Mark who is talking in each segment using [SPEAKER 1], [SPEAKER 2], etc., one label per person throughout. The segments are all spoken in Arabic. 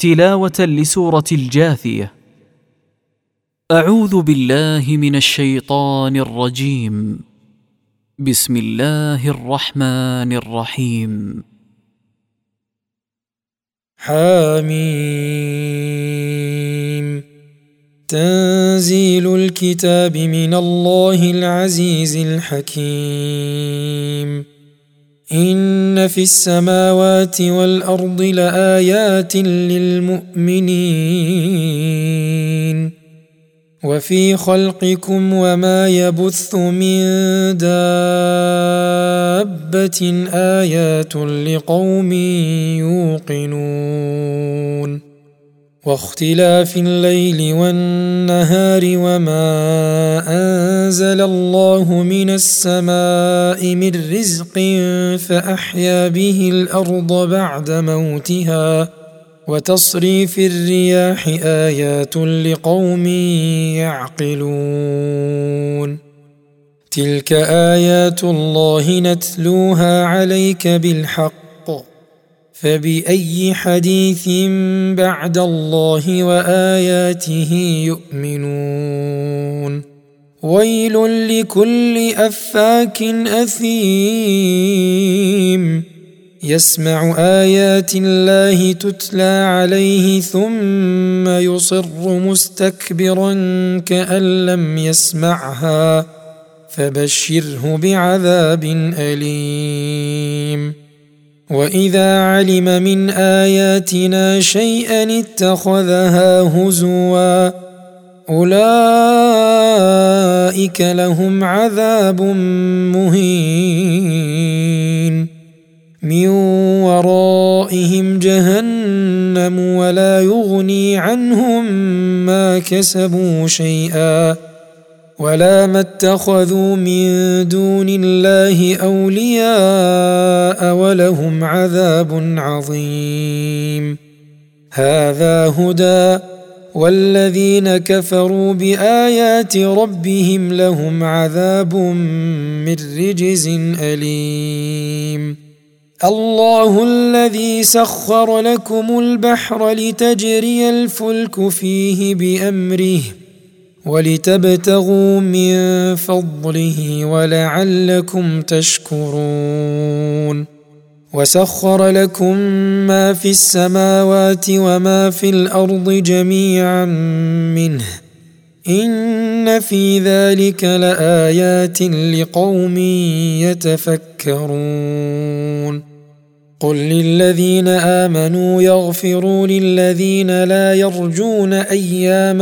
[SPEAKER 1] تلاوة لسورة الجاثية. أعوذ بالله من الشيطان الرجيم. بسم الله الرحمن الرحيم.
[SPEAKER 2] حميم. تنزيل الكتاب من الله العزيز الحكيم. إن في السماوات والأرض لآيات للمؤمنين وفي خلقكم وما يبث من دابة آيات لقوم يوقنون واختلاف الليل والنهار وما أنزل الله من السماء من رزق فأحيا به الأرض بعد موتها وتصريف الرياح آيات لقوم يعقلون. تلك آيات الله نتلوها عليك بالحق فبأي حديث بعد الله وآياته يؤمنون. ويل لكل أفاك أثيم يسمع آيات الله تتلى عليه ثم يصر مستكبرا كأن لم يسمعها فبشره بعذاب أليم. وإذا علم من آياتنا شيئا اتخذها هزوا أولئك لهم عذاب مهين من ورائهم جهنم ولا يغني عنهم ما كسبوا شيئا ولا ما اتخذوا من دون الله أولياء ولهم عذاب عظيم. هذا هدى والذين كفروا بآيات ربهم لهم عذاب من رجز أليم. الله الذي سخر لكم البحر لتجري الفلك فيه بأمره ولتبتغوا من فضله ولعلكم تشكرون. وسخر لكم ما في السماوات وما في الأرض جميعا منه إن في ذلك لآيات لقوم يتفكرون. قل للذين آمنوا يغفروا للذين لا يرجون أيام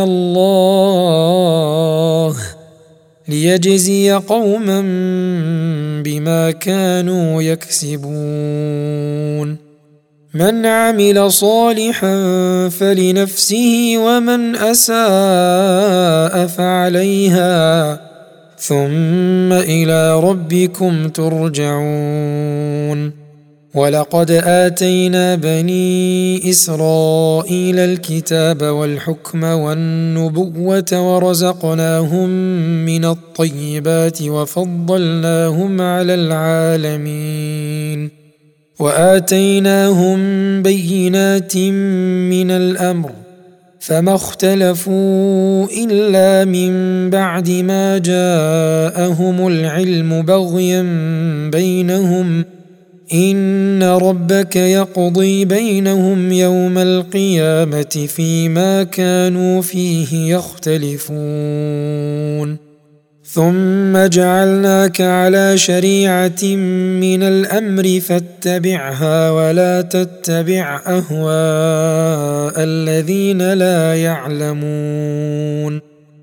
[SPEAKER 2] الله ليجزي قوما بما كانوا يكسبون. من عمل صالحا فلنفسه ومن أساء فعليها ثم إلى ربكم ترجعون. ولقد آتينا بني إسرائيل الكتاب والحكم والنبوة ورزقناهم من الطيبات وفضلناهم على العالمين وآتيناهم بينات من الأمر فما اختلفوا إلا من بعد ما جاءهم العلم بغيا بينهم إن ربك يقضي بينهم يوم القيامة فيما كانوا فيه يختلفون. ثم جعلناك على شريعة من الأمر فاتبعها ولا تتبع أهواء الذين لا يعلمون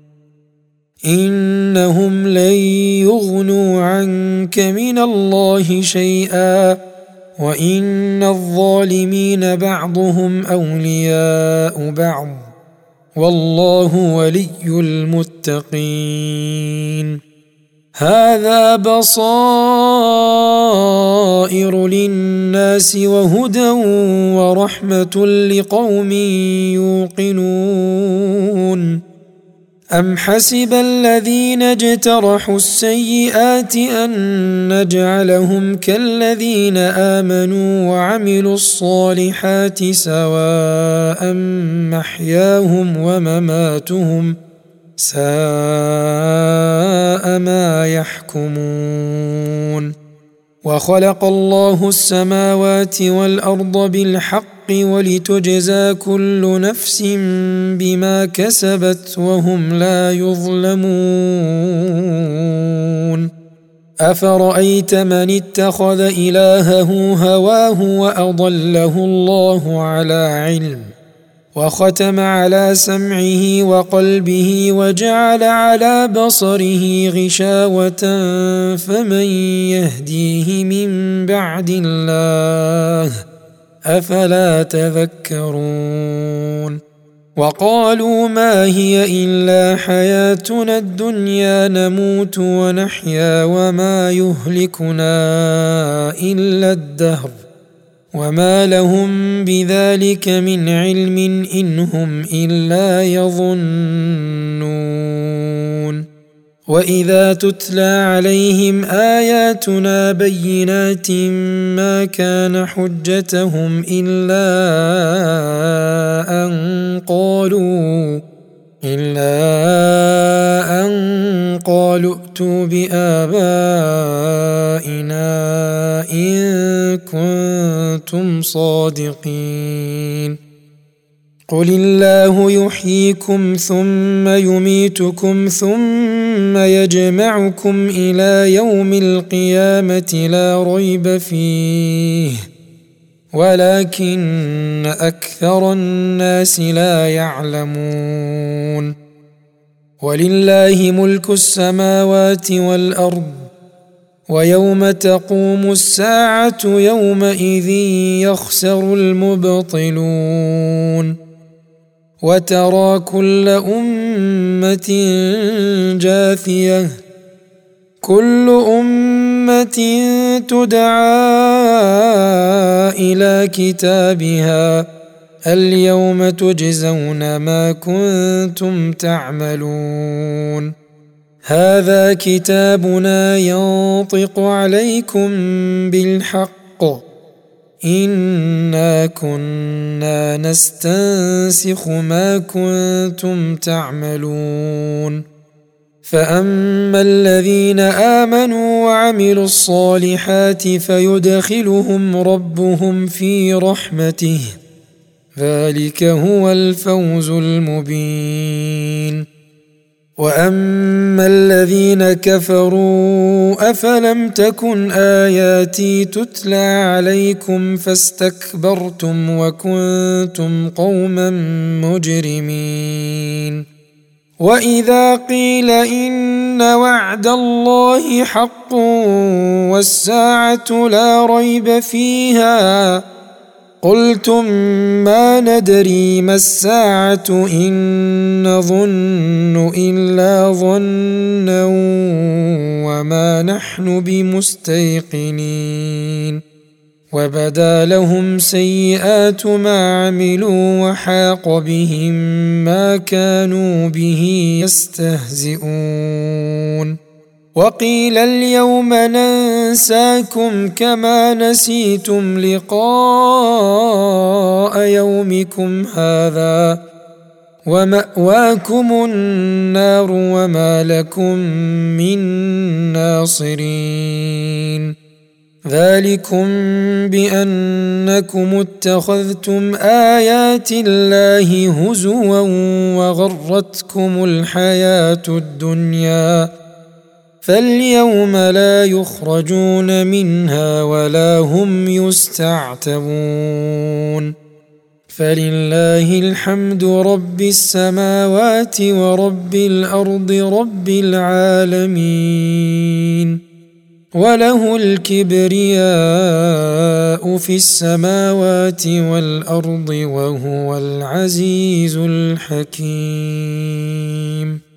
[SPEAKER 2] إنهم لن يغنوا عنك من الله شيئا وإن الظالمين بعضهم أولياء بعض والله ولي المتقين. هذا بصائر للناس وهدى ورحمة لقوم يوقنون. أم حسب الذين اجترحوا السيئات أن نجعلهم كالذين آمنوا وعملوا الصالحات سواء محياهم ومماتهم ساء ما يحكمون وخلق الله السماوات والأرض بالحق ولتجزى كل نفس بما كسبت وهم لا يظلمون أفرأيت من اتخذ إلهه هواه وأضله الله على علم وختم على سمعه وقلبه وجعل على بصره غشاوة فمن يهديه من بعد الله أفلا تذكرون وقالوا ما هي إلا حياتنا الدنيا نموت ونحيا وما يهلكنا إلا الدهر وما لهم بذلك من علم إن هم إلا يظنون وإذا تتلى عليهم آياتنا بينات ما كان حجتهم إلا أن قالوا ائتوا بآبائنا إن كنتم صادقين قل الله يحييكم ثم يميتكم ثم يجمعكم إلى يوم القيامة لا ريب فيه ولكن أكثر الناس لا يعلمون ولله ملك السماوات والأرض ويوم تقوم الساعة يومئذ يخسر المبطلون وترى كل أمة جاثية كل أمة تدعى إلى كتابها اليوم تجزون ما كنتم تعملون هذا كتابنا ينطق عليكم بالحق إنا كنا نستنسخ ما كنتم تعملون فأما الذين آمنوا وعملوا الصالحات فيدخلهم ربهم في رحمته ذلك هو الفوز المبين وأما الذين كفروا أفلم تكن آياتي تتلى عليكم فاستكبرتم وكنتم قوما مجرمين وإذا قيل إن وعد الله حق والساعة لا ريب فيها قلتم ما ندري ما الساعة إن نظن إلا ظنا وما نحن بمستيقنين وبدا لهم سيئات ما عملوا وحاق بهم ما كانوا به يستهزئون وقيل اليوم ننساكم كما نسيتم لقاء يومكم هذا ومأواكم النار وما لكم من ناصرين ذلكم بأنكم اتخذتم آيات الله هزوا وغرتكم الحياة الدنيا فاليوم لا يخرجون منها ولا هم يستعتبون فلله الحمد رب السماوات ورب الأرض رب العالمين وله الكبرياء في السماوات والأرض وهو العزيز الحكيم